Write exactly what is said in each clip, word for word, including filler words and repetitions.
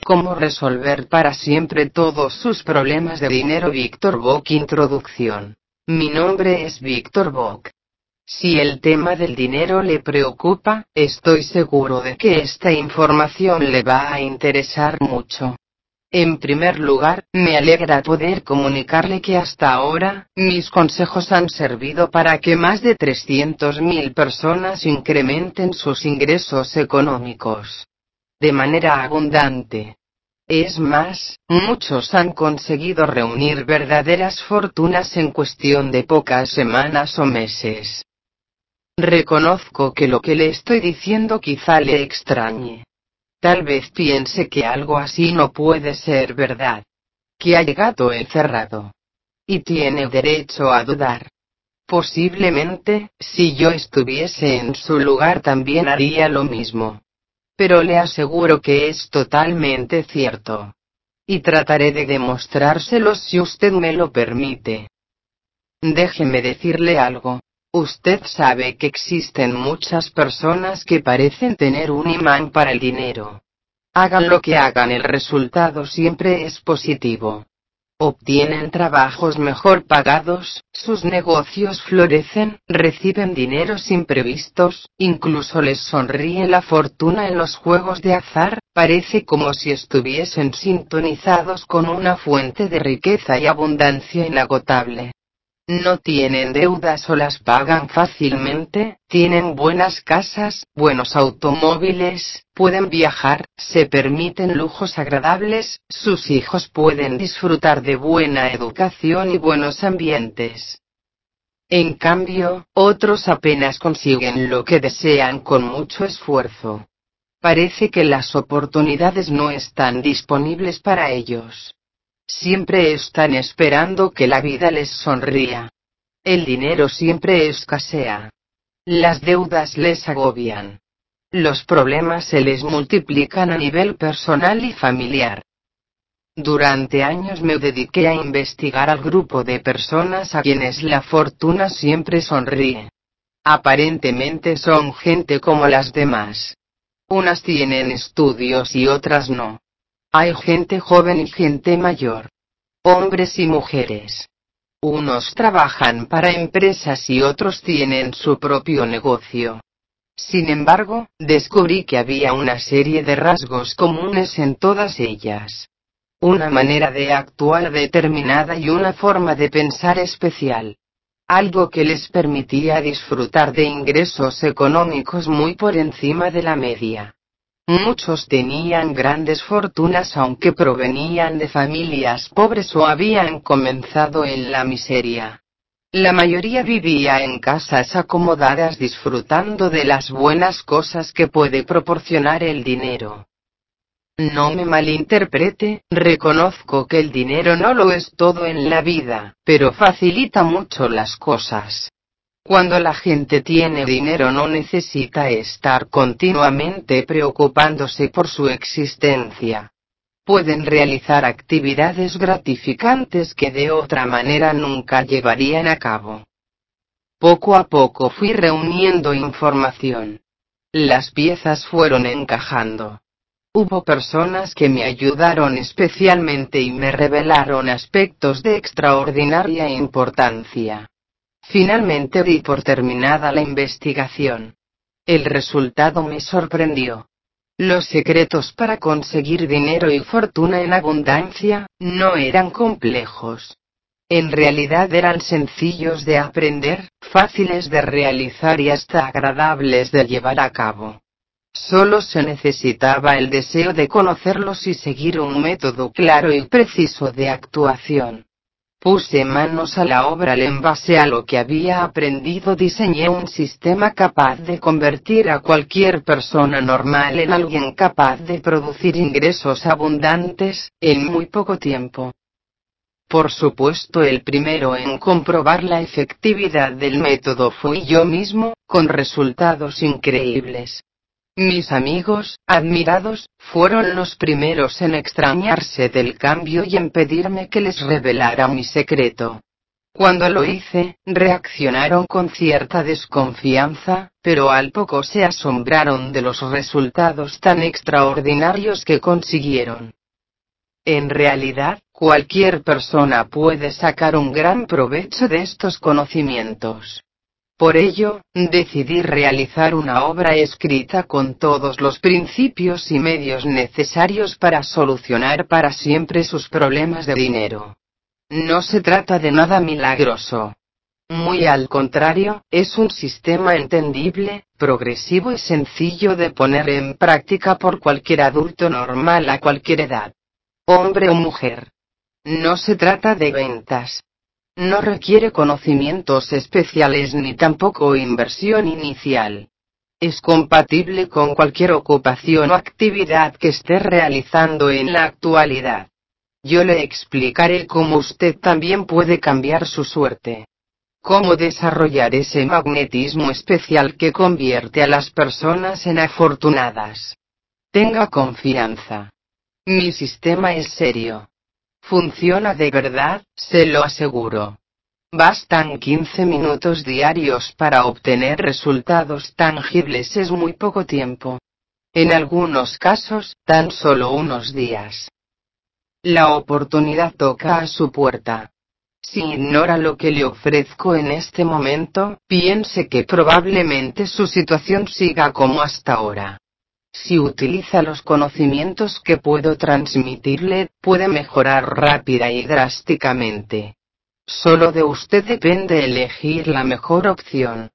Cómo resolver para siempre todos sus problemas de dinero. Víctor Bock. Introducción. Mi nombre es Víctor Bock. Si el tema del dinero le preocupa, estoy seguro de que esta información le va a interesar mucho. En primer lugar, me alegra poder comunicarle que hasta ahora, mis consejos han servido para que más de trescientas mil personas incrementen sus ingresos económicos de manera abundante. Es más, muchos han conseguido reunir verdaderas fortunas en cuestión de pocas semanas o meses. Reconozco que lo que le estoy diciendo quizá le extrañe. Tal vez piense que algo así no puede ser verdad. Que hay gato encerrado. Y tiene derecho a dudar. Posiblemente, si yo estuviese en su lugar también haría lo mismo. Pero le aseguro que es totalmente cierto. Y trataré de demostrárselo si usted me lo permite. Déjeme decirle algo. Usted sabe que existen muchas personas que parecen tener un imán para el dinero. Hagan lo que hagan, el resultado siempre es positivo. Obtienen trabajos mejor pagados, sus negocios florecen, reciben dineros imprevistos, incluso les sonríe la fortuna en los juegos de azar, parece como si estuviesen sintonizados con una fuente de riqueza y abundancia inagotable. No tienen deudas o las pagan fácilmente, tienen buenas casas, buenos automóviles, pueden viajar, se permiten lujos agradables, sus hijos pueden disfrutar de buena educación y buenos ambientes. En cambio, otros apenas consiguen lo que desean con mucho esfuerzo. Parece que las oportunidades no están disponibles para ellos. Siempre están esperando que la vida les sonría. El dinero siempre escasea. Las deudas les agobian. Los problemas se les multiplican a nivel personal y familiar. Durante años me dediqué a investigar al grupo de personas a quienes la fortuna siempre sonríe. Aparentemente son gente como las demás. Unas tienen estudios y otras no. Hay gente joven y gente mayor. Hombres y mujeres. Unos trabajan para empresas y otros tienen su propio negocio. Sin embargo, descubrí que había una serie de rasgos comunes en todas ellas. Una manera de actuar determinada y una forma de pensar especial. Algo que les permitía disfrutar de ingresos económicos muy por encima de la media. Muchos tenían grandes fortunas aunque provenían de familias pobres o habían comenzado en la miseria. La mayoría vivía en casas acomodadas disfrutando de las buenas cosas que puede proporcionar el dinero. No me malinterprete, reconozco que el dinero no lo es todo en la vida, pero facilita mucho las cosas. Cuando la gente tiene dinero no necesita estar continuamente preocupándose por su existencia. Pueden realizar actividades gratificantes que de otra manera nunca llevarían a cabo. Poco a poco fui reuniendo información. Las piezas fueron encajando. Hubo personas que me ayudaron especialmente y me revelaron aspectos de extraordinaria importancia. Finalmente di por terminada la investigación. El resultado me sorprendió. Los secretos para conseguir dinero y fortuna en abundancia no eran complejos. En realidad eran sencillos de aprender, fáciles de realizar y hasta agradables de llevar a cabo. Solo se necesitaba el deseo de conocerlos y seguir un método claro y preciso de actuación. Puse manos a la obra y en base a lo que había aprendido diseñé un sistema capaz de convertir a cualquier persona normal en alguien capaz de producir ingresos abundantes, en muy poco tiempo. Por supuesto, el primero en comprobar la efectividad del método fui yo mismo, con resultados increíbles. Mis amigos, admirados, fueron los primeros en extrañarse del cambio y en pedirme que les revelara mi secreto. Cuando lo hice, reaccionaron con cierta desconfianza, pero al poco se asombraron de los resultados tan extraordinarios que consiguieron. En realidad, cualquier persona puede sacar un gran provecho de estos conocimientos. Por ello, decidí realizar una obra escrita con todos los principios y medios necesarios para solucionar para siempre sus problemas de dinero. No se trata de nada milagroso. Muy al contrario, es un sistema entendible, progresivo y sencillo de poner en práctica por cualquier adulto normal a cualquier edad. Hombre o mujer. No se trata de ventas. No requiere conocimientos especiales ni tampoco inversión inicial. Es compatible con cualquier ocupación o actividad que esté realizando en la actualidad. Yo le explicaré cómo usted también puede cambiar su suerte. Cómo desarrollar ese magnetismo especial que convierte a las personas en afortunadas. Tenga confianza. Mi sistema es serio. Funciona de verdad, se lo aseguro. Bastan quince minutos diarios para obtener resultados tangibles, es muy poco tiempo. En algunos casos, tan solo unos días. La oportunidad toca a su puerta. Si ignora lo que le ofrezco en este momento, piense que probablemente su situación siga como hasta ahora. Si utiliza los conocimientos que puedo transmitirle, puede mejorar rápida y drásticamente. Solo de usted depende elegir la mejor opción.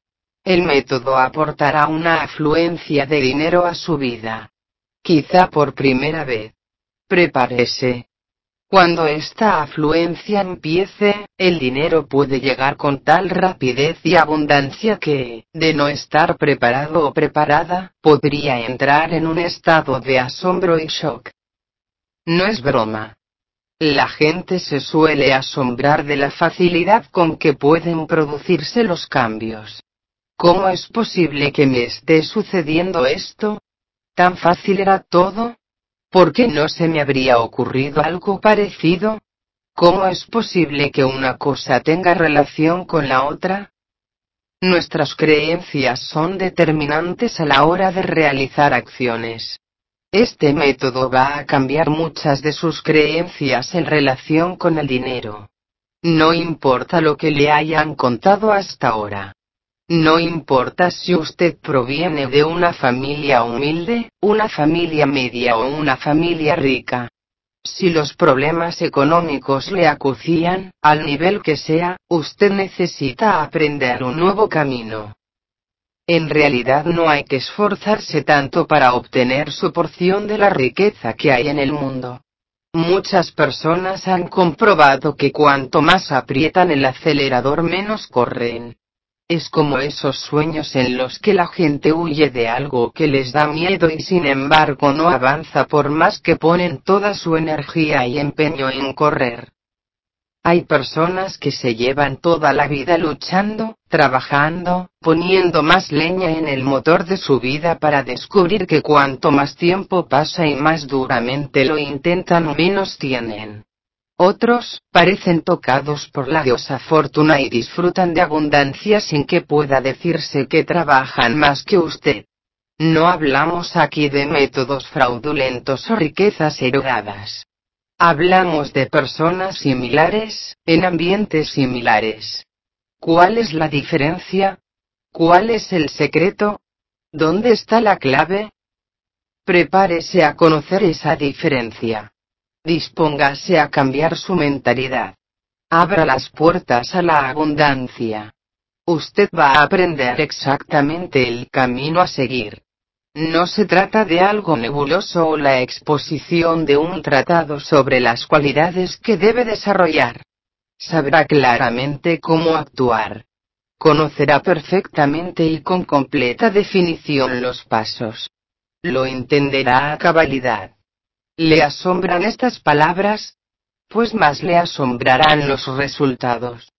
El método aportará una afluencia de dinero a su vida. Quizá por primera vez. Prepárese. Cuando esta afluencia empiece, el dinero puede llegar con tal rapidez y abundancia que, de no estar preparado o preparada, podría entrar en un estado de asombro y shock. No es broma. La gente se suele asombrar de la facilidad con que pueden producirse los cambios. ¿Cómo es posible que me esté sucediendo esto? ¿Tan fácil era todo? ¿Por qué no se me habría ocurrido algo parecido? ¿Cómo es posible que una cosa tenga relación con la otra? Nuestras creencias son determinantes a la hora de realizar acciones. Este método va a cambiar muchas de sus creencias en relación con el dinero. No importa lo que le hayan contado hasta ahora. No importa si usted proviene de una familia humilde, una familia media o una familia rica. Si los problemas económicos le acucian, al nivel que sea, usted necesita aprender un nuevo camino. En realidad no hay que esforzarse tanto para obtener su porción de la riqueza que hay en el mundo. Muchas personas han comprobado que cuanto más aprietan el acelerador menos corren. Es como esos sueños en los que la gente huye de algo que les da miedo y sin embargo no avanza por más que ponen toda su energía y empeño en correr. Hay personas que se llevan toda la vida luchando, trabajando, poniendo más leña en el motor de su vida para descubrir que cuanto más tiempo pasa y más duramente lo intentan menos tienen. Otros, parecen tocados por la diosa fortuna y disfrutan de abundancia sin que pueda decirse que trabajan más que usted. No hablamos aquí de métodos fraudulentos o riquezas heredadas. Hablamos de personas similares, en ambientes similares. ¿Cuál es la diferencia? ¿Cuál es el secreto? ¿Dónde está la clave? Prepárese a conocer esa diferencia. Dispóngase a cambiar su mentalidad. Abra las puertas a la abundancia. Usted va a aprender exactamente el camino a seguir. No se trata de algo nebuloso o la exposición de un tratado sobre las cualidades que debe desarrollar. Sabrá claramente cómo actuar. Conocerá perfectamente y con completa definición los pasos. Lo entenderá a cabalidad. ¿Le asombran estas palabras? Pues más le asombrarán los resultados.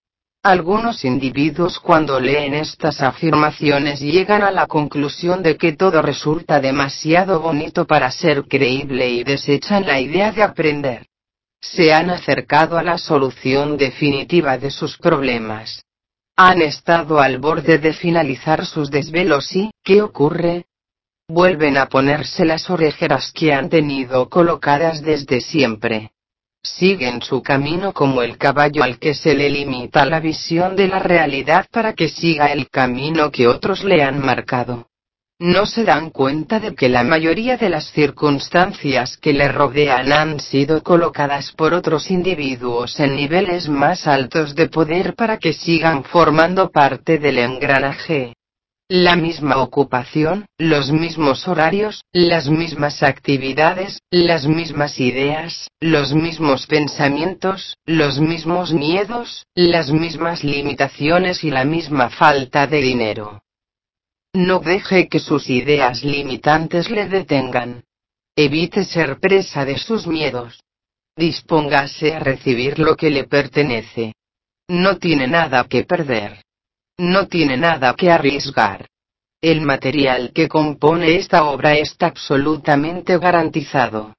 Algunos individuos cuando leen estas afirmaciones llegan a la conclusión de que todo resulta demasiado bonito para ser creíble y desechan la idea de aprender. Se han acercado a la solución definitiva de sus problemas. Han estado al borde de finalizar sus desvelos y, ¿qué ocurre? Vuelven a ponerse las orejeras que han tenido colocadas desde siempre. Siguen su camino como el caballo al que se le limita la visión de la realidad para que siga el camino que otros le han marcado. No se dan cuenta de que la mayoría de las circunstancias que le rodean han sido colocadas por otros individuos en niveles más altos de poder para que sigan formando parte del engranaje. La misma ocupación, los mismos horarios, las mismas actividades, las mismas ideas, los mismos pensamientos, los mismos miedos, las mismas limitaciones y la misma falta de dinero. No deje que sus ideas limitantes le detengan. Evite ser presa de sus miedos. Dispóngase a recibir lo que le pertenece. No tiene nada que perder. No tiene nada que arriesgar. El material que compone esta obra está absolutamente garantizado.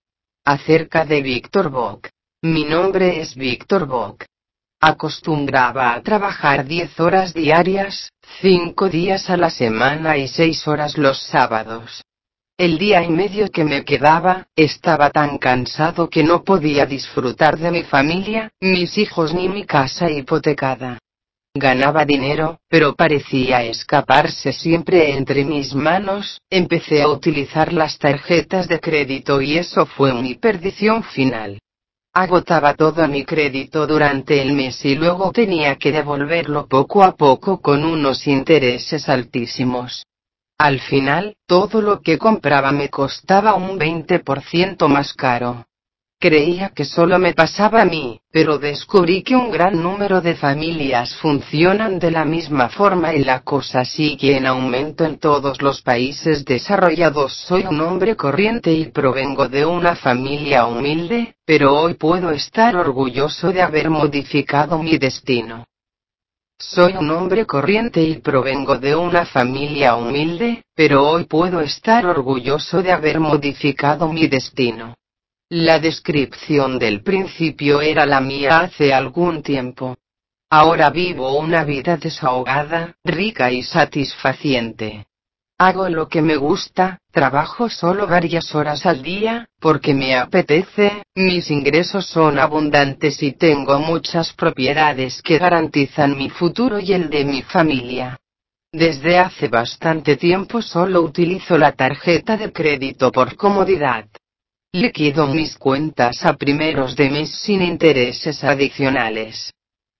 Acerca de Victor Bock. Mi nombre es Victor Bock. Acostumbraba a trabajar diez horas diarias, cinco días a la semana y seis horas los sábados. El día y medio que me quedaba, estaba tan cansado que no podía disfrutar de mi familia, mis hijos ni mi casa hipotecada. Ganaba dinero, pero parecía escaparse siempre entre mis manos. Empecé a utilizar las tarjetas de crédito y eso fue mi perdición final. Agotaba todo mi crédito durante el mes y luego tenía que devolverlo poco a poco con unos intereses altísimos. Al final, todo lo que compraba me costaba un veinte por ciento más caro. Creía que solo me pasaba a mí, pero descubrí que un gran número de familias funcionan de la misma forma y la cosa sigue en aumento en todos los países desarrollados. Soy un hombre corriente y provengo de una familia humilde, pero hoy puedo estar orgulloso de haber modificado mi destino. Soy un hombre corriente y provengo de una familia humilde, pero hoy puedo estar orgulloso de haber modificado mi destino. La descripción del principio era la mía hace algún tiempo. Ahora vivo una vida desahogada, rica y satisfaciente. Hago lo que me gusta, trabajo solo varias horas al día, porque me apetece, mis ingresos son abundantes y tengo muchas propiedades que garantizan mi futuro y el de mi familia. Desde hace bastante tiempo solo utilizo la tarjeta de crédito por comodidad. Liquido mis cuentas a primeros de mes sin intereses adicionales.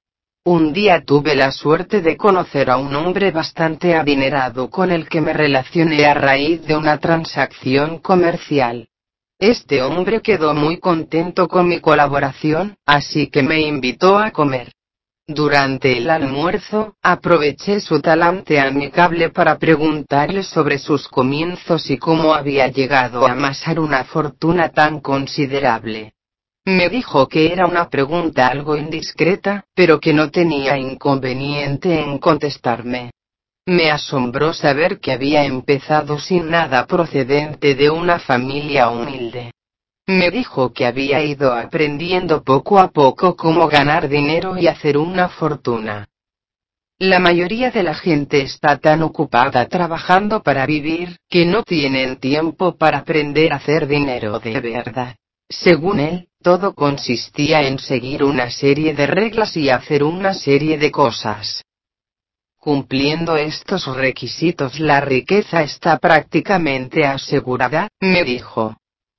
Un día tuve la suerte de conocer a un hombre bastante adinerado con el que me relacioné a raíz de una transacción comercial. Este hombre quedó muy contento con mi colaboración, así que me invitó a comer. Durante el almuerzo, aproveché su talante amigable para preguntarle sobre sus comienzos y cómo había llegado a amasar una fortuna tan considerable. Me dijo que era una pregunta algo indiscreta, pero que no tenía inconveniente en contestarme. Me asombró saber que había empezado sin nada procedente de una familia humilde. Me dijo que había ido aprendiendo poco a poco cómo ganar dinero y hacer una fortuna. La mayoría de la gente está tan ocupada trabajando para vivir, que no tienen tiempo para aprender a hacer dinero de verdad. Según él, todo consistía en seguir una serie de reglas y hacer una serie de cosas. Cumpliendo estos requisitos la riqueza está prácticamente asegurada, me dijo.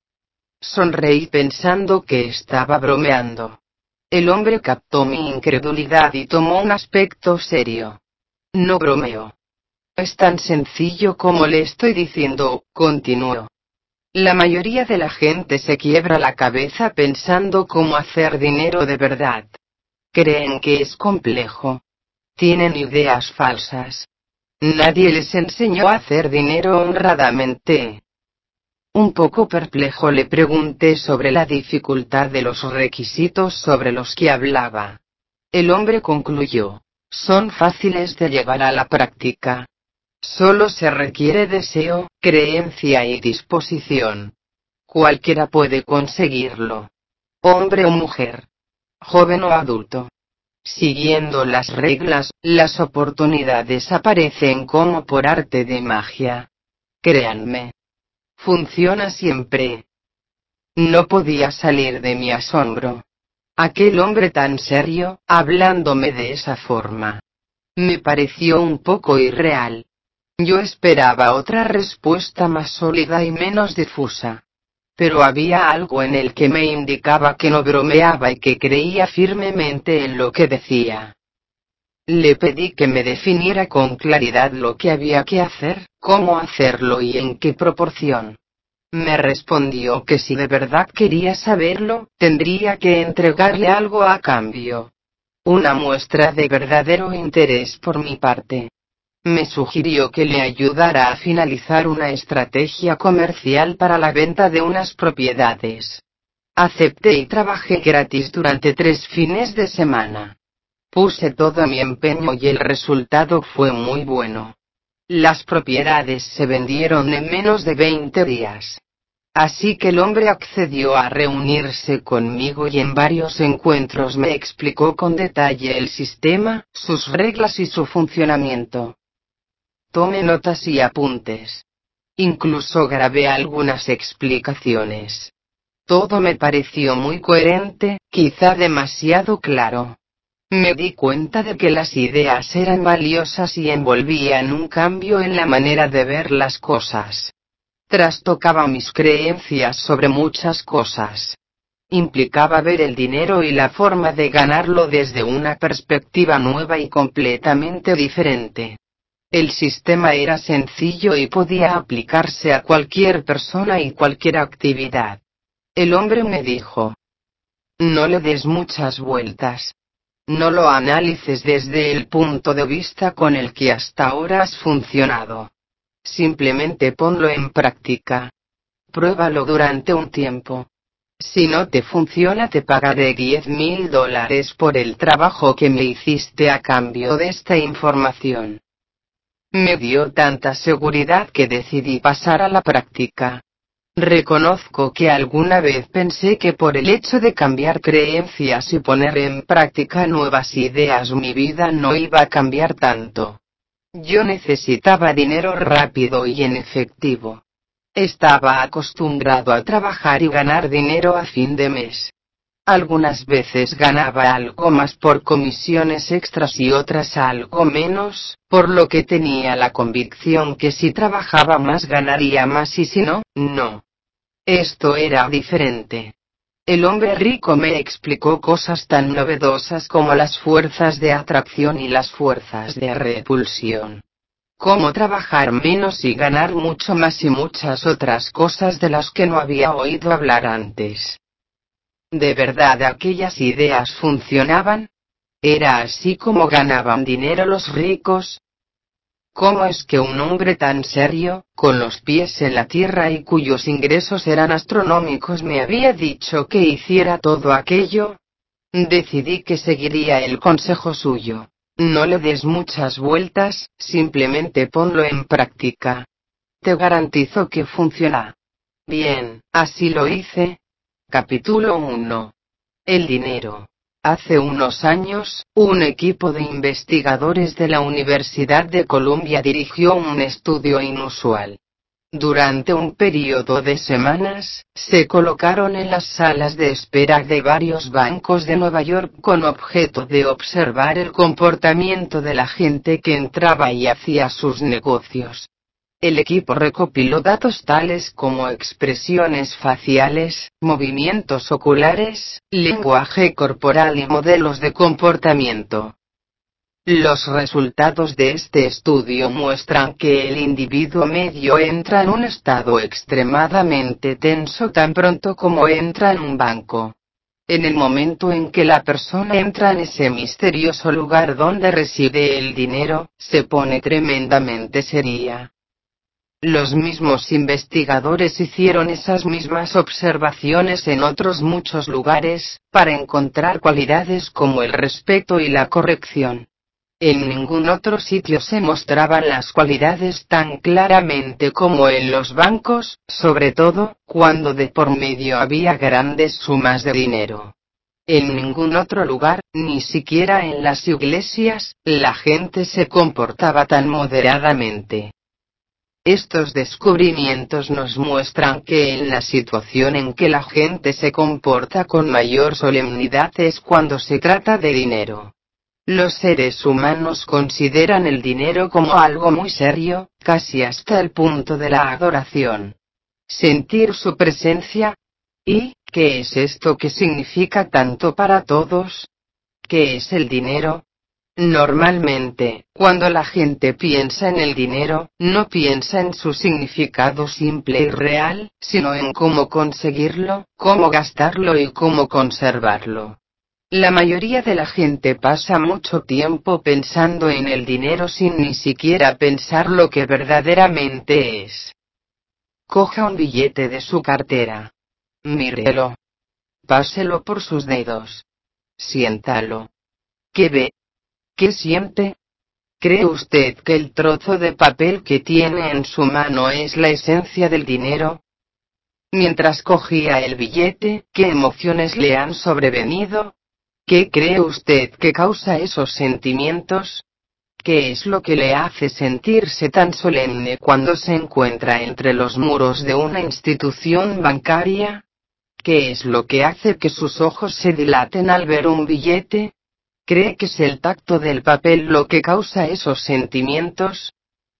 Sonreí pensando que estaba bromeando. El hombre captó mi incredulidad y tomó un aspecto serio. No bromeo. Es tan sencillo como le estoy diciendo, continuó. La mayoría de la gente se quiebra la cabeza pensando cómo hacer dinero de verdad. Creen que es complejo. Tienen ideas falsas. Nadie les enseñó a hacer dinero honradamente. Un poco perplejo le pregunté sobre la dificultad de los requisitos sobre los que hablaba. El hombre concluyó: son fáciles de llevar a la práctica. Solo se requiere deseo, creencia y disposición. Cualquiera puede conseguirlo. Hombre o mujer. Joven o adulto. Siguiendo las reglas, las oportunidades aparecen como por arte de magia. Créanme. Funciona siempre. No podía salir de mi asombro. Aquel hombre tan serio, hablándome de esa forma. Me pareció un poco irreal. Yo esperaba otra respuesta más sólida y menos difusa. Pero había algo en él que me indicaba que no bromeaba y que creía firmemente en lo que decía. Le pedí que me definiera con claridad lo que había que hacer, cómo hacerlo y en qué proporción. Me respondió que si de verdad quería saberlo, tendría que entregarle algo a cambio. Una muestra de verdadero interés por mi parte. Me sugirió que le ayudara a finalizar una estrategia comercial para la venta de unas propiedades. Acepté y trabajé gratis durante tres fines de semana. Puse todo mi empeño y el resultado fue muy bueno. Las propiedades se vendieron en menos de veinte días. Así que el hombre accedió a reunirse conmigo y en varios encuentros me explicó con detalle el sistema, sus reglas y su funcionamiento. Tomé notas y apuntes. Incluso grabé algunas explicaciones. Todo me pareció muy coherente, quizá demasiado claro. Me di cuenta de que las ideas eran valiosas y envolvían un cambio en la manera de ver las cosas. Trastocaba mis creencias sobre muchas cosas. Implicaba ver el dinero y la forma de ganarlo desde una perspectiva nueva y completamente diferente. El sistema era sencillo y podía aplicarse a cualquier persona y cualquier actividad. El hombre me dijo: no le des muchas vueltas. No lo analices desde el punto de vista con el que hasta ahora has funcionado. Simplemente ponlo en práctica. Pruébalo durante un tiempo. Si no te funciona, te pagaré diez mil dólares por el trabajo que me hiciste a cambio de esta información. Me dio tanta seguridad que decidí pasar a la práctica. Reconozco que alguna vez pensé que por el hecho de cambiar creencias y poner en práctica nuevas ideas mi vida no iba a cambiar tanto. Yo necesitaba dinero rápido y en efectivo. Estaba acostumbrado a trabajar y ganar dinero a fin de mes. Algunas veces ganaba algo más por comisiones extras y otras algo menos, por lo que tenía la convicción que si trabajaba más ganaría más y si no, no. Esto era diferente. El hombre rico me explicó cosas tan novedosas como las fuerzas de atracción y las fuerzas de repulsión. Cómo trabajar menos y ganar mucho más y muchas otras cosas de las que no había oído hablar antes. ¿De verdad aquellas ideas funcionaban? ¿Era así como ganaban dinero los ricos? ¿Cómo es que un hombre tan serio, con los pies en la tierra y cuyos ingresos eran astronómicos me había dicho que hiciera todo aquello? Decidí que seguiría el consejo suyo. No le des muchas vueltas, simplemente ponlo en práctica. Te garantizo que funciona. Bien, así lo hice. Capítulo uno. El dinero. Hace unos años, un equipo de investigadores de la Universidad de Columbia dirigió un estudio inusual. Durante un periodo de semanas, se colocaron en las salas de espera de varios bancos de Nueva York con objeto de observar el comportamiento de la gente que entraba y hacía sus negocios. El equipo recopiló datos tales como expresiones faciales, movimientos oculares, lenguaje corporal y modelos de comportamiento. Los resultados de este estudio muestran que el individuo medio entra en un estado extremadamente tenso tan pronto como entra en un banco. En el momento en que la persona entra en ese misterioso lugar donde reside el dinero, se pone tremendamente seria. Los mismos investigadores hicieron esas mismas observaciones en otros muchos lugares, para encontrar cualidades como el respeto y la corrección. En ningún otro sitio se mostraban las cualidades tan claramente como en los bancos, sobre todo, cuando de por medio había grandes sumas de dinero. En ningún otro lugar, ni siquiera en las iglesias, la gente se comportaba tan moderadamente. Estos descubrimientos nos muestran que en la situación en que la gente se comporta con mayor solemnidad es cuando se trata de dinero. Los seres humanos consideran el dinero como algo muy serio, casi hasta el punto de la adoración. Sentir su presencia. ¿Y qué es esto que significa tanto para todos? ¿Qué es el dinero? Normalmente, cuando la gente piensa en el dinero, no piensa en su significado simple y real, sino en cómo conseguirlo, cómo gastarlo y cómo conservarlo. La mayoría de la gente pasa mucho tiempo pensando en el dinero sin ni siquiera pensar lo que verdaderamente es. Coja un billete de su cartera. Mírelo. Páselo por sus dedos. Siéntalo. ¿Qué ve? ¿Qué siente? ¿Cree usted que el trozo de papel que tiene en su mano es la esencia del dinero? Mientras cogía el billete, ¿qué emociones le han sobrevenido? ¿Qué cree usted que causa esos sentimientos? ¿Qué es lo que le hace sentirse tan solemne cuando se encuentra entre los muros de una institución bancaria? ¿Qué es lo que hace que sus ojos se dilaten al ver un billete? ¿Cree que es el tacto del papel lo que causa esos sentimientos?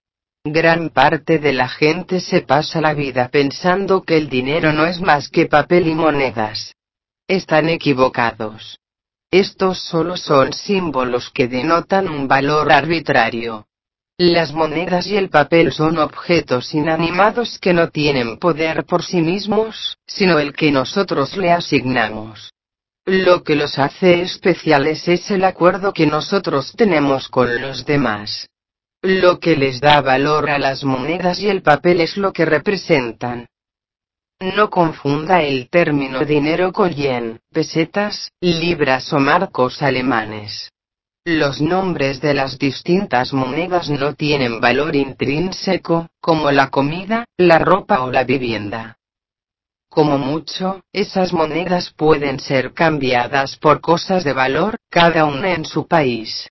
Gran parte de la gente se pasa la vida pensando que el dinero no es más que papel y monedas. Están equivocados. Estos solo son símbolos que denotan un valor arbitrario. Las monedas y el papel son objetos inanimados que no tienen poder por sí mismos, sino el que nosotros le asignamos. Lo que los hace especiales es el acuerdo que nosotros tenemos con los demás. Lo que les da valor a las monedas y el papel es lo que representan. No confunda el término dinero con yen, pesetas, libras o marcos alemanes. Los nombres de las distintas monedas no tienen valor intrínseco, como la comida, la ropa o la vivienda. Como mucho, esas monedas pueden ser cambiadas por cosas de valor, cada una en su país.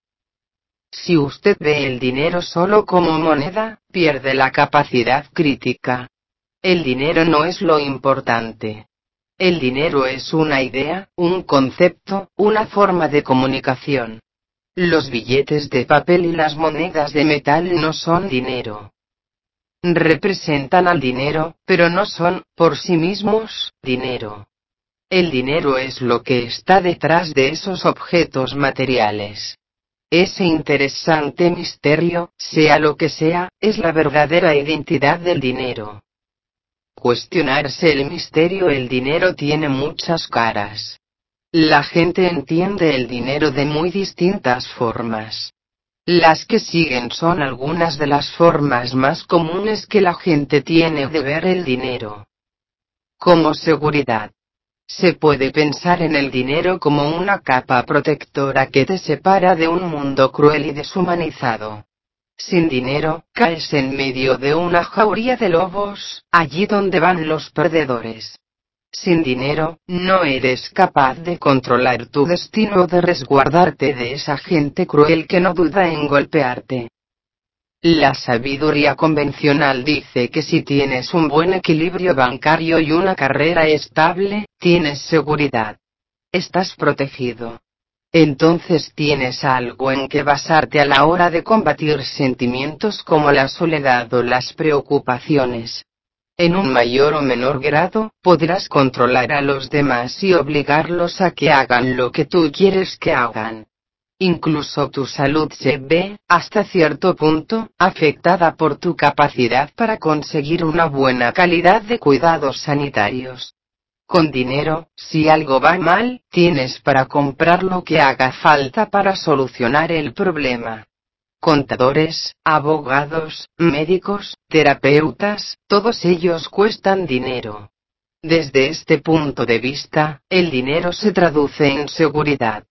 Si usted ve el dinero solo como moneda, pierde la capacidad crítica. El dinero no es lo importante. El dinero es una idea, un concepto, una forma de comunicación. Los billetes de papel y las monedas de metal no son dinero. Representan al dinero, pero no son, por sí mismos, dinero. El dinero es lo que está detrás de esos objetos materiales. Ese interesante misterio, sea lo que sea, es la verdadera identidad del dinero. Cuestionarse el misterio. El dinero tiene muchas caras. La gente entiende el dinero de muy distintas formas. Las que siguen son algunas de las formas más comunes que la gente tiene de ver el dinero. Como seguridad. Se puede pensar en el dinero como una capa protectora que te separa de un mundo cruel y deshumanizado. Sin dinero, caes en medio de una jauría de lobos, allí donde van los perdedores. Sin dinero, no eres capaz de controlar tu destino o de resguardarte de esa gente cruel que no duda en golpearte. La sabiduría convencional dice que si tienes un buen equilibrio bancario y una carrera estable, tienes seguridad. Estás protegido. Entonces tienes algo en que basarte a la hora de combatir sentimientos como la soledad o las preocupaciones. En un mayor o menor grado, podrás controlar a los demás y obligarlos a que hagan lo que tú quieres que hagan. Incluso tu salud se ve, hasta cierto punto, afectada por tu capacidad para conseguir una buena calidad de cuidados sanitarios. Con dinero, si algo va mal, tienes para comprar lo que haga falta para solucionar el problema. Contadores, abogados, médicos, terapeutas, todos ellos cuestan dinero. Desde este punto de vista, el dinero se traduce en seguridad.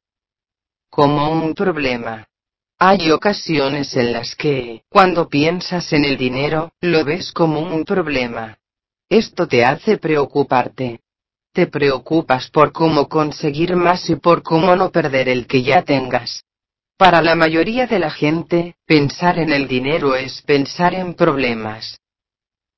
Como un problema. Hay ocasiones en las que, cuando piensas en el dinero, lo ves como un problema. Esto te hace preocuparte. Te preocupas por cómo conseguir más y por cómo no perder el que ya tengas. Para la mayoría de la gente, pensar en el dinero es pensar en problemas.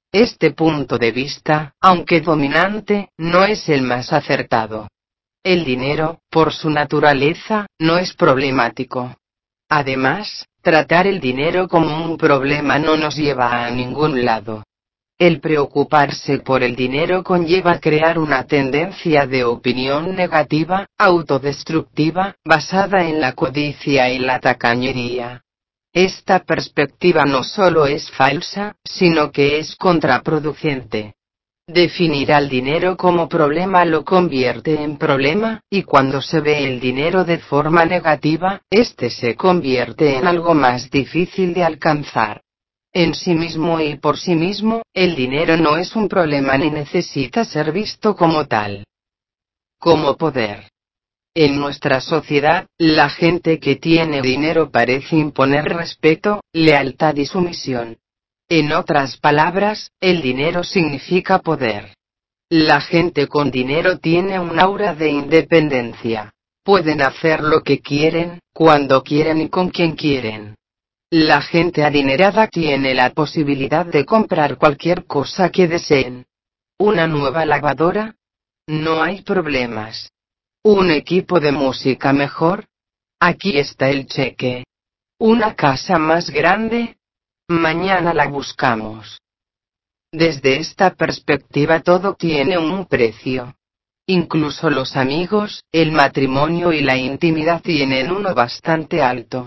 Este punto de vista, aunque dominante, no es el más acertado. El dinero, por su naturaleza, no es problemático. Además, tratar el dinero como un problema no nos lleva a ningún lado. El preocuparse por el dinero conlleva crear una tendencia de opinión negativa, autodestructiva, basada en la codicia y la tacañería. Esta perspectiva no solo es falsa, sino que es contraproducente. Definir al dinero como problema lo convierte en problema, y cuando se ve el dinero de forma negativa, este se convierte en algo más difícil de alcanzar. En sí mismo y por sí mismo, el dinero no es un problema ni necesita ser visto como tal. Como poder. En nuestra sociedad, la gente que tiene dinero parece imponer respeto, lealtad y sumisión. En otras palabras, el dinero significa poder. La gente con dinero tiene un aura de independencia. Pueden hacer lo que quieren, cuando quieren y con quien quieren. La gente adinerada tiene la posibilidad de comprar cualquier cosa que deseen. ¿Una nueva lavadora? No hay problemas. ¿Un equipo de música mejor? Aquí está el cheque. ¿Una casa más grande? Mañana la buscamos. Desde esta perspectiva todo tiene un precio. Incluso los amigos, el matrimonio y la intimidad tienen uno bastante alto.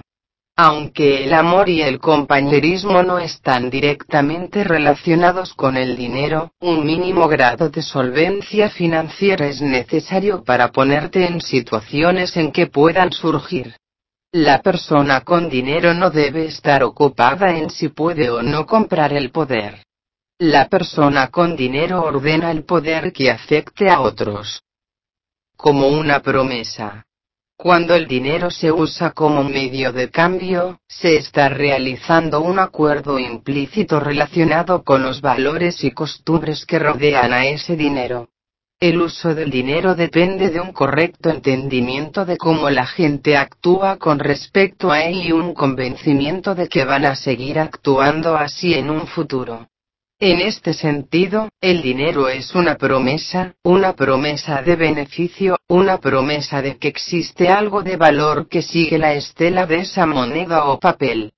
Aunque el amor y el compañerismo no están directamente relacionados con el dinero, un mínimo grado de solvencia financiera es necesario para ponerte en situaciones en que puedan surgir. La persona con dinero no debe estar ocupada en si puede o no comprar el poder. La persona con dinero ordena el poder que afecte a otros. Como una promesa. Cuando el dinero se usa como medio de cambio, se está realizando un acuerdo implícito relacionado con los valores y costumbres que rodean a ese dinero. El uso del dinero depende de un correcto entendimiento de cómo la gente actúa con respecto a él y un convencimiento de que van a seguir actuando así en un futuro. En este sentido, el dinero es una promesa, una promesa de beneficio, una promesa de que existe algo de valor que sigue la estela de esa moneda o papel.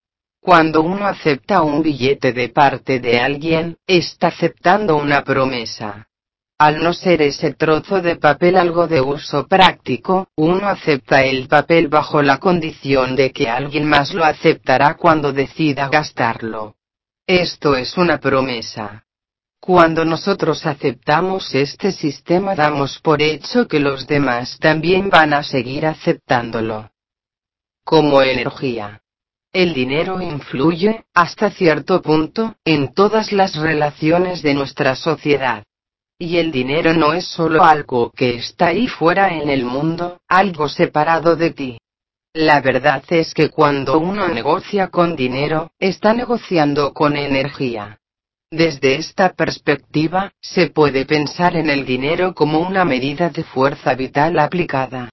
Cuando uno acepta un billete de parte de alguien, está aceptando una promesa. Al no ser ese trozo de papel algo de uso práctico, uno acepta el papel bajo la condición de que alguien más lo aceptará cuando decida gastarlo. Esto es una promesa. Cuando nosotros aceptamos este sistema damos por hecho que los demás también van a seguir aceptándolo. Como energía. El dinero influye, hasta cierto punto, en todas las relaciones de nuestra sociedad. Y el dinero no es solo algo que está ahí fuera en el mundo, algo separado de ti. La verdad es que cuando uno negocia con dinero, está negociando con energía. Desde esta perspectiva, se puede pensar en el dinero como una medida de fuerza vital aplicada.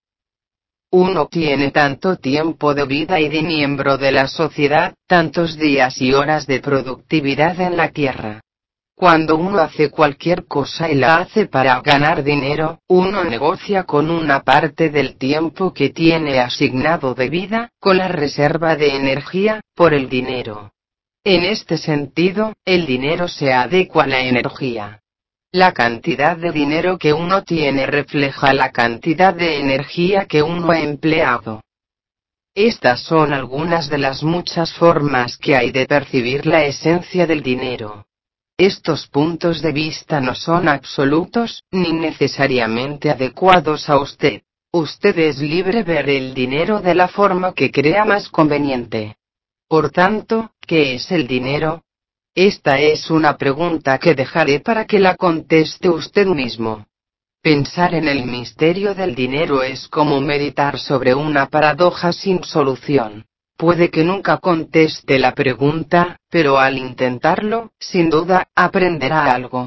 Uno tiene tanto tiempo de vida y de miembro de la sociedad, tantos días y horas de productividad en la tierra. Cuando uno hace cualquier cosa y la hace para ganar dinero, uno negocia con una parte del tiempo que tiene asignado de vida, con la reserva de energía, por el dinero. En este sentido, el dinero se adecua a la energía. La cantidad de dinero que uno tiene refleja la cantidad de energía que uno ha empleado. Estas son algunas de las muchas formas que hay de percibir la esencia del dinero. Estos puntos de vista no son absolutos, ni necesariamente adecuados a usted. Usted es libre de ver el dinero de la forma que crea más conveniente. Por tanto, ¿qué es el dinero? Esta es una pregunta que dejaré para que la conteste usted mismo. Pensar en el misterio del dinero es como meditar sobre una paradoja sin solución. Puede que nunca conteste la pregunta, pero al intentarlo, sin duda, aprenderá algo.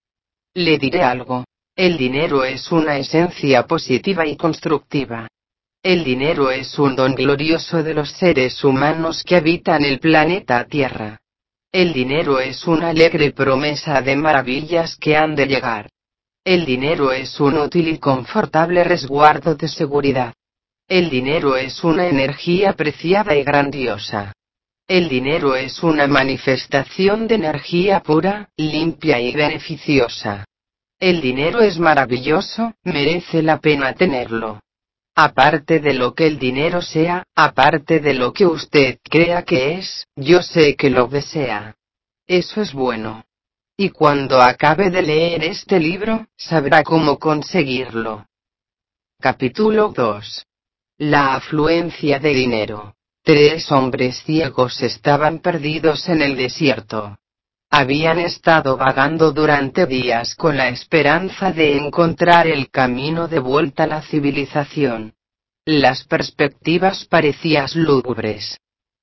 Le diré algo. El dinero es una esencia positiva y constructiva. El dinero es un don glorioso de los seres humanos que habitan el planeta Tierra. El dinero es una alegre promesa de maravillas que han de llegar. El dinero es un útil y confortable resguardo de seguridad. El dinero es una energía preciada y grandiosa. El dinero es una manifestación de energía pura, limpia y beneficiosa. El dinero es maravilloso, merece la pena tenerlo. Aparte de lo que el dinero sea, aparte de lo que usted crea que es, yo sé que lo desea. Eso es bueno. Y cuando acabe de leer este libro, sabrá cómo conseguirlo. Capítulo dos. La afluencia de dinero. Tres hombres ciegos estaban perdidos en el desierto. Habían estado vagando durante días con la esperanza de encontrar el camino de vuelta a la civilización. Las perspectivas parecían lúgubres.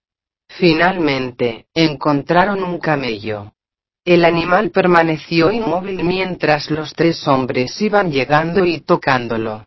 Finalmente, encontraron un camello. El animal permaneció inmóvil mientras los tres hombres iban llegando y tocándolo.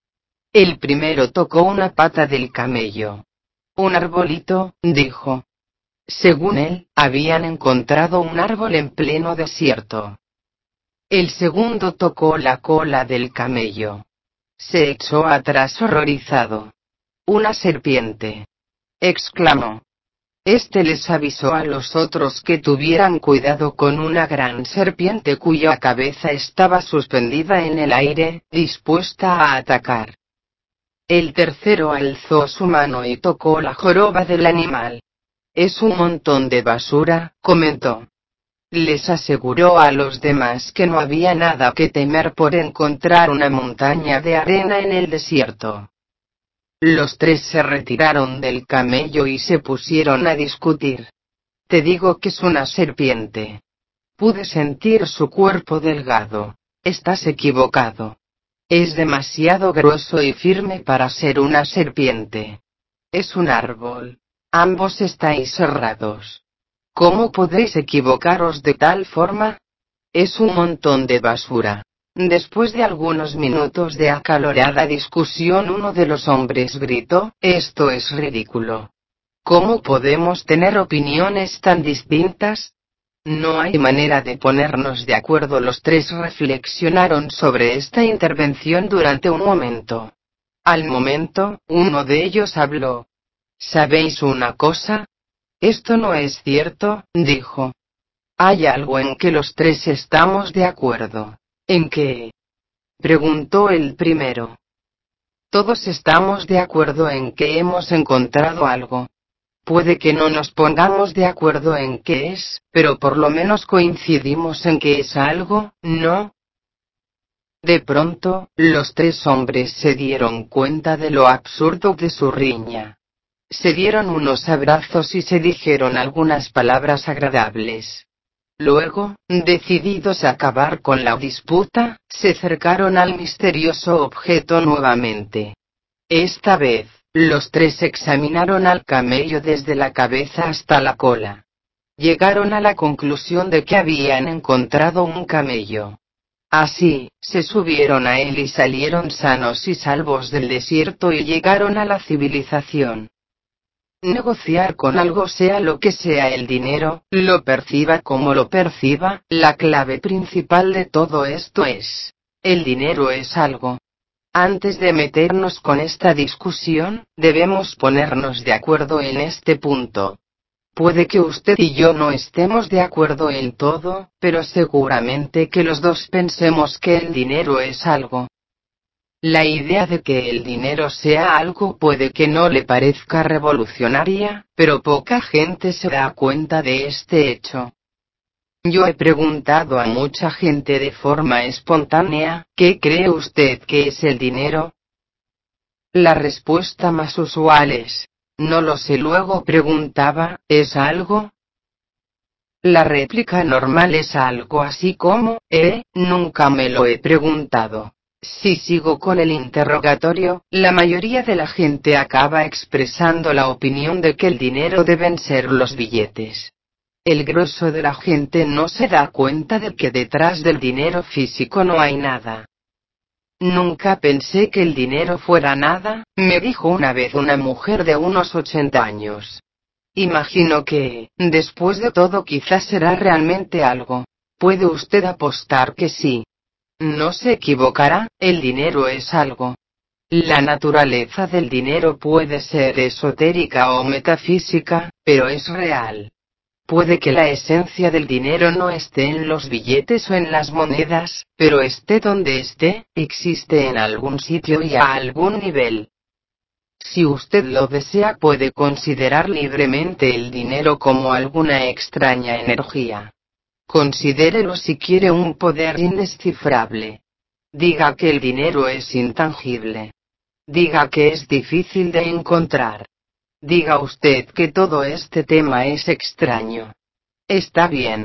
El primero tocó una pata del camello. Un arbolito, dijo. Según él, habían encontrado un árbol en pleno desierto. El segundo tocó la cola del camello. Se echó atrás horrorizado. Una serpiente. Exclamó. Este les avisó a los otros que tuvieran cuidado con una gran serpiente cuya cabeza estaba suspendida en el aire, dispuesta a atacar. El tercero alzó su mano y tocó la joroba del animal. Es un montón de basura, comentó. Les aseguró a los demás que no había nada que temer por encontrar una montaña de arena en el desierto. Los tres se retiraron del camello y se pusieron a discutir. Te digo que es una serpiente. Pude sentir su cuerpo delgado. Estás equivocado. Es demasiado grueso y firme para ser una serpiente. Es un árbol. Ambos estáis errados. ¿Cómo podéis equivocaros de tal forma? Es un montón de basura. Después de algunos minutos de acalorada discusión, uno de los hombres gritó, esto es ridículo. ¿Cómo podemos tener opiniones tan distintas? No hay manera de ponernos de acuerdo. Los tres reflexionaron sobre esta intervención durante un momento. Al momento, uno de ellos habló. ¿Sabéis una cosa? Esto no es cierto, dijo. Hay algo en que los tres estamos de acuerdo. ¿En qué? Preguntó el primero. Todos estamos de acuerdo en que hemos encontrado algo. Puede que no nos pongamos de acuerdo en qué es, pero por lo menos coincidimos en que es algo, ¿no? De pronto, los tres hombres se dieron cuenta de lo absurdo de su riña. Se dieron unos abrazos y se dijeron algunas palabras agradables. Luego, decididos a acabar con la disputa, se acercaron al misterioso objeto nuevamente. Esta vez, los tres examinaron al camello desde la cabeza hasta la cola. Llegaron a la conclusión de que habían encontrado un camello. Así, se subieron a él y salieron sanos y salvos del desierto y llegaron a la civilización. Negociar con algo, sea lo que sea el dinero, lo perciba como lo perciba, la clave principal de todo esto es: el dinero es algo. Antes de meternos con esta discusión, debemos ponernos de acuerdo en este punto. Puede que usted y yo no estemos de acuerdo en todo, pero seguramente que los dos pensemos que el dinero es algo. La idea de que el dinero sea algo puede que no le parezca revolucionaria, pero poca gente se da cuenta de este hecho. Yo he preguntado a mucha gente de forma espontánea, ¿qué cree usted que es el dinero? La respuesta más usual es, no lo sé. Luego preguntaba, ¿es algo? La réplica normal es algo así como, ¿eh? Nunca me lo he preguntado. Si sigo con el interrogatorio, la mayoría de la gente acaba expresando la opinión de que el dinero deben ser los billetes. El grueso de la gente no se da cuenta de que detrás del dinero físico no hay nada. Nunca pensé que el dinero fuera nada, me dijo una vez una mujer de unos ochenta años. Imagino que, después de todo, quizás será realmente algo. ¿Puede usted apostar que sí? No se equivocará, el dinero es algo. La naturaleza del dinero puede ser esotérica o metafísica, pero es real. Puede que la esencia del dinero no esté en los billetes o en las monedas, pero esté donde esté, existe en algún sitio y a algún nivel. Si usted lo desea, puede considerar libremente el dinero como alguna extraña energía. Considérelo si quiere un poder indescifrable. Diga que el dinero es intangible. Diga que es difícil de encontrar. Diga usted que todo este tema es extraño. Está bien.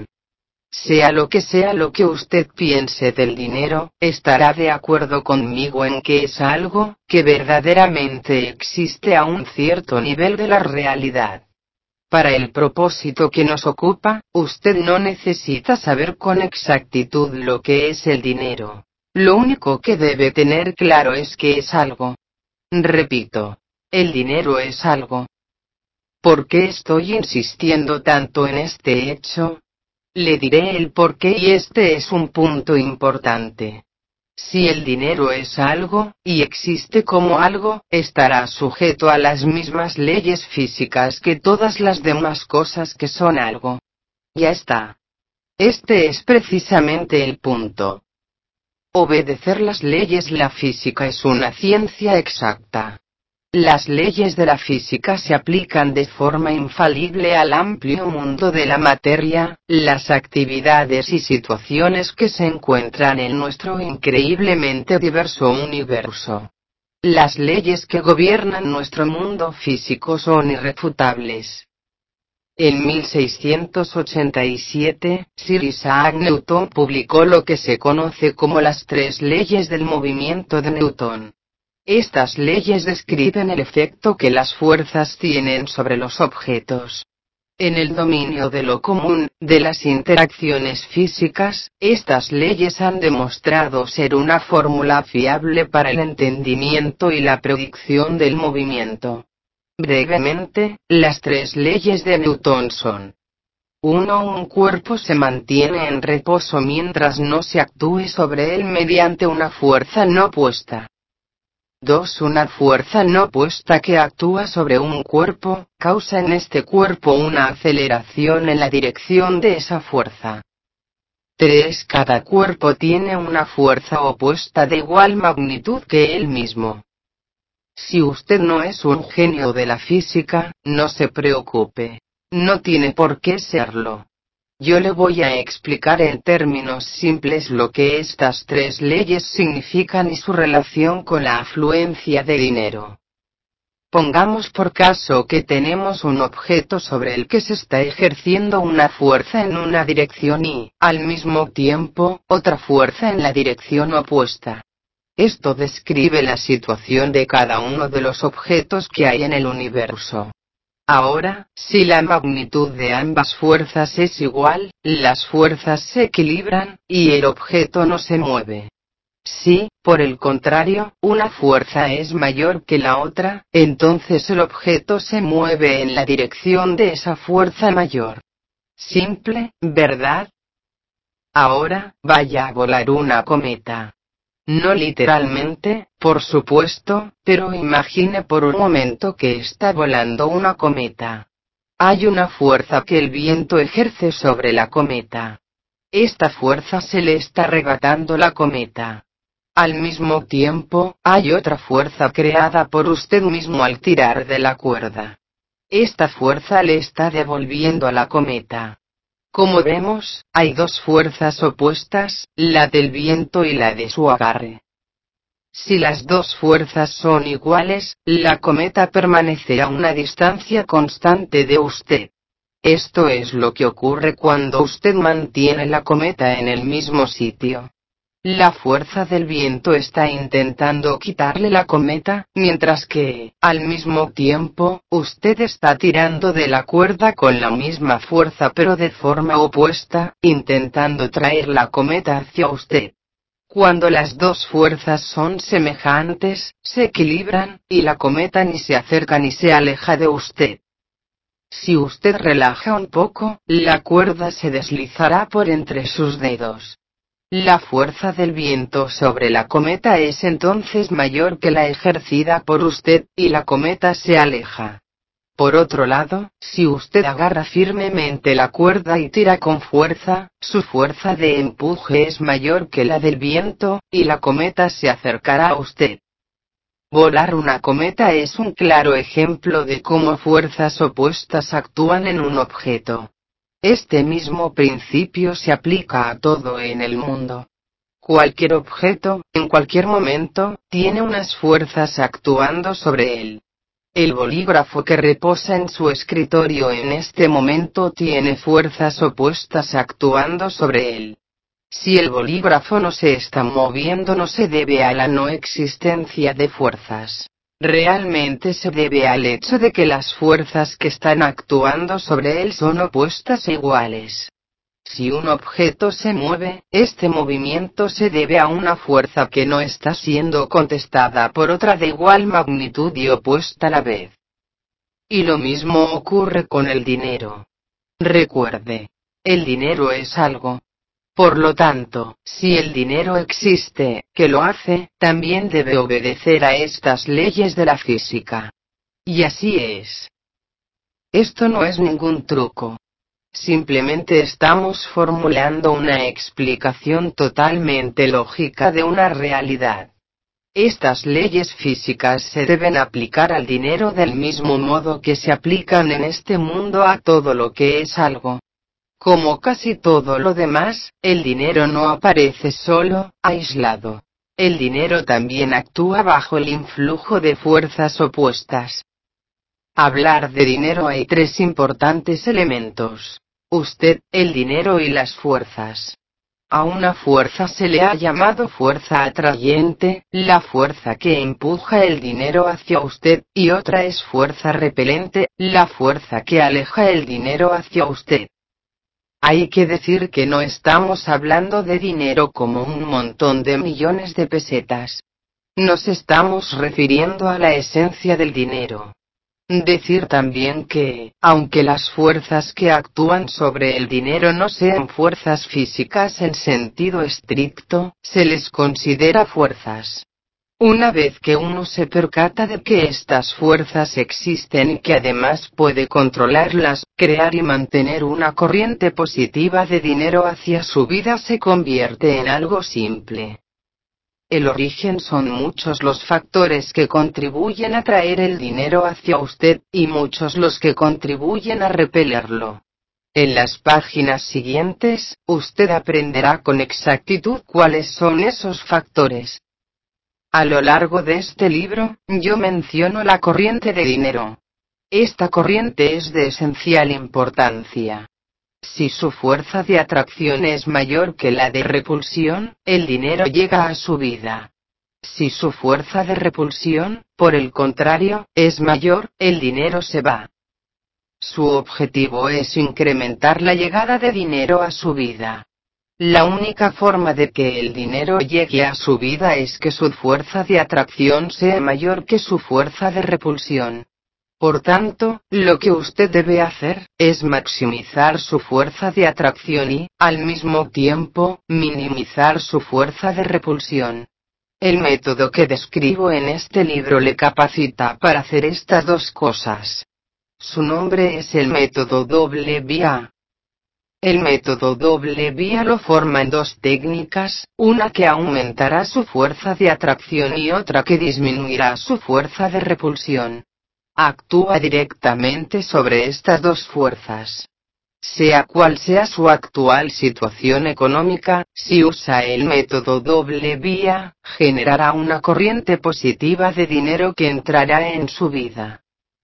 Sea lo que sea lo que usted piense del dinero, estará de acuerdo conmigo en que es algo que verdaderamente existe a un cierto nivel de la realidad. Para el propósito que nos ocupa, usted no necesita saber con exactitud lo que es el dinero. Lo único que debe tener claro es que es algo. Repito, el dinero es algo. ¿Por qué estoy insistiendo tanto en este hecho? Le diré el por qué, y este es un punto importante. Si el dinero es algo, y existe como algo, estará sujeto a las mismas leyes físicas que todas las demás cosas que son algo. Ya está. Este es precisamente el punto. Obedecer las leyes. La física es una ciencia exacta. Las leyes de la física se aplican de forma infalible al amplio mundo de la materia, las actividades y situaciones que se encuentran en nuestro increíblemente diverso universo. Las leyes que gobiernan nuestro mundo físico son irrefutables. En mil seiscientos ochenta y siete, Sir Isaac Newton publicó lo que se conoce como las tres leyes del movimiento de Newton. Estas leyes describen el efecto que las fuerzas tienen sobre los objetos. En el dominio de lo común, de las interacciones físicas, estas leyes han demostrado ser una fórmula fiable para el entendimiento y la predicción del movimiento. Brevemente, las tres leyes de Newton son: uno. Un cuerpo se mantiene en reposo mientras no se actúe sobre él mediante una fuerza no puesta. dos. Una fuerza no puesta que actúa sobre un cuerpo, causa en este cuerpo una aceleración en la dirección de esa fuerza. tres. Cada cuerpo tiene una fuerza opuesta de igual magnitud que él mismo. Si usted no es un genio de la física, no se preocupe. No tiene por qué serlo. Yo le voy a explicar en términos simples lo que estas tres leyes significan y su relación con la afluencia de dinero. Pongamos por caso que tenemos un objeto sobre el que se está ejerciendo una fuerza en una dirección y, al mismo tiempo, otra fuerza en la dirección opuesta. Esto describe la situación de cada uno de los objetos que hay en el universo. Ahora, si la magnitud de ambas fuerzas es igual, las fuerzas se equilibran, y el objeto no se mueve. Si, por el contrario, una fuerza es mayor que la otra, entonces el objeto se mueve en la dirección de esa fuerza mayor. Simple, ¿verdad? Ahora, vaya a volar una cometa. No literalmente, por supuesto, pero imagine por un momento que está volando una cometa. Hay una fuerza que el viento ejerce sobre la cometa. Esta fuerza se le está arrebatando la cometa. Al mismo tiempo, hay otra fuerza creada por usted mismo al tirar de la cuerda. Esta fuerza le está devolviendo a la cometa. Como vemos, hay dos fuerzas opuestas, la del viento y la de su agarre. Si las dos fuerzas son iguales, la cometa permanece a una distancia constante de usted. Esto es lo que ocurre cuando usted mantiene la cometa en el mismo sitio. La fuerza del viento está intentando quitarle la cometa, mientras que, al mismo tiempo, usted está tirando de la cuerda con la misma fuerza pero de forma opuesta, intentando traer la cometa hacia usted. Cuando las dos fuerzas son semejantes, se equilibran, y la cometa ni se acerca ni se aleja de usted. Si usted relaja un poco, la cuerda se deslizará por entre sus dedos. La fuerza del viento sobre la cometa es entonces mayor que la ejercida por usted, y la cometa se aleja. Por otro lado, si usted agarra firmemente la cuerda y tira con fuerza, su fuerza de empuje es mayor que la del viento, y la cometa se acercará a usted. Volar una cometa es un claro ejemplo de cómo fuerzas opuestas actúan en un objeto. Este mismo principio se aplica a todo en el mundo. Cualquier objeto, en cualquier momento, tiene unas fuerzas actuando sobre él. El bolígrafo que reposa en su escritorio en este momento tiene fuerzas opuestas actuando sobre él. Si el bolígrafo no se está moviendo, no se debe a la no existencia de fuerzas. Realmente se debe al hecho de que las fuerzas que están actuando sobre él son opuestas e iguales. Si un objeto se mueve, este movimiento se debe a una fuerza que no está siendo contestada por otra de igual magnitud y opuesta a la vez. Y lo mismo ocurre con el dinero. Recuerde, el dinero es algo. Por lo tanto, si el dinero existe, que lo hace, también debe obedecer a estas leyes de la física. Y así es. Esto no es ningún truco. Simplemente estamos formulando una explicación totalmente lógica de una realidad. Estas leyes físicas se deben aplicar al dinero del mismo modo que se aplican en este mundo a todo lo que es algo. Como casi todo lo demás, el dinero no aparece solo, aislado. El dinero también actúa bajo el influjo de fuerzas opuestas. Hablar de dinero hay tres importantes elementos. Usted, el dinero y las fuerzas. A una fuerza se le ha llamado fuerza atrayente, la fuerza que empuja el dinero hacia usted, y otra es fuerza repelente, la fuerza que aleja el dinero hacia usted. Hay que decir que no estamos hablando de dinero como un montón de millones de pesetas. Nos estamos refiriendo a la esencia del dinero. Decir también que, aunque las fuerzas que actúan sobre el dinero no sean fuerzas físicas en sentido estricto, se les considera fuerzas. Una vez que uno se percata de que estas fuerzas existen y que además puede controlarlas, crear y mantener una corriente positiva de dinero hacia su vida se convierte en algo simple. El origen son muchos los factores que contribuyen a traer el dinero hacia usted, y muchos los que contribuyen a repelerlo. En las páginas siguientes, usted aprenderá con exactitud cuáles son esos factores. A lo largo de este libro, yo menciono la corriente de dinero. Esta corriente es de esencial importancia. Si su fuerza de atracción es mayor que la de repulsión, el dinero llega a su vida. Si su fuerza de repulsión, por el contrario, es mayor, el dinero se va. Su objetivo es incrementar la llegada de dinero a su vida. La única forma de que el dinero llegue a su vida es que su fuerza de atracción sea mayor que su fuerza de repulsión. Por tanto, lo que usted debe hacer, es maximizar su fuerza de atracción y, al mismo tiempo, minimizar su fuerza de repulsión. El método que describo en este libro le capacita para hacer estas dos cosas. Su nombre es el método doble vía. El método doble vía lo forman dos técnicas, una que aumentará su fuerza de atracción y otra que disminuirá su fuerza de repulsión. Actúa directamente sobre estas dos fuerzas. Sea cual sea su actual situación económica, si usa el método doble vía, generará una corriente positiva de dinero que entrará en su vida.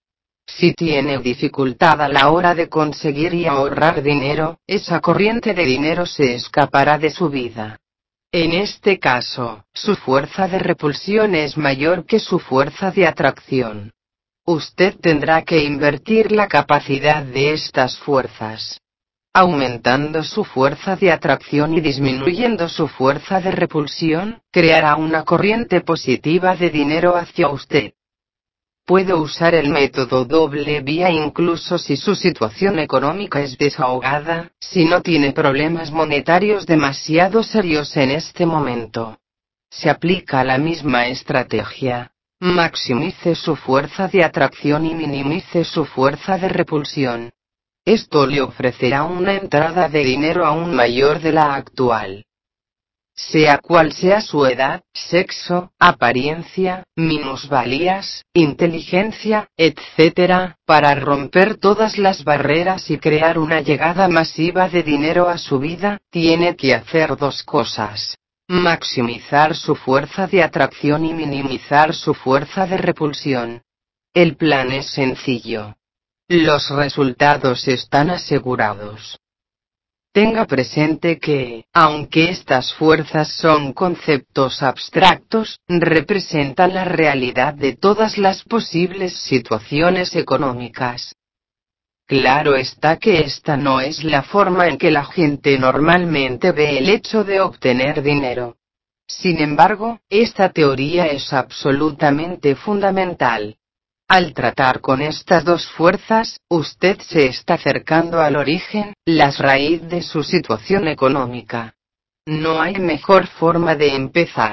Si tiene dificultad a la hora de conseguir y ahorrar dinero, esa corriente de dinero se escapará de su vida. En este caso, su fuerza de repulsión es mayor que su fuerza de atracción. Usted tendrá que invertir la capacidad de estas fuerzas. Aumentando su fuerza de atracción y disminuyendo su fuerza de repulsión, creará una corriente positiva de dinero hacia usted. Puede usar el método doble vía incluso si su situación económica es desahogada, si no tiene problemas monetarios demasiado serios en este momento. Se aplica la misma estrategia. Maximice su fuerza de atracción y minimice su fuerza de repulsión. Esto le ofrecerá una entrada de dinero aún mayor de la actual. Sea cual sea su edad, sexo, apariencia, minusvalías, inteligencia, etcétera, para romper todas las barreras y crear una llegada masiva de dinero a su vida, tiene que hacer dos cosas. Maximizar su fuerza de atracción y minimizar su fuerza de repulsión. El plan es sencillo. Los resultados están asegurados. Tenga presente que, aunque estas fuerzas son conceptos abstractos, representan la realidad de todas las posibles situaciones económicas. Claro está que esta no es la forma en que la gente normalmente ve el hecho de obtener dinero. Sin embargo, esta teoría es absolutamente fundamental. Al tratar con estas dos fuerzas, usted se está acercando al origen, la raíz de su situación económica. No hay mejor forma de empezar.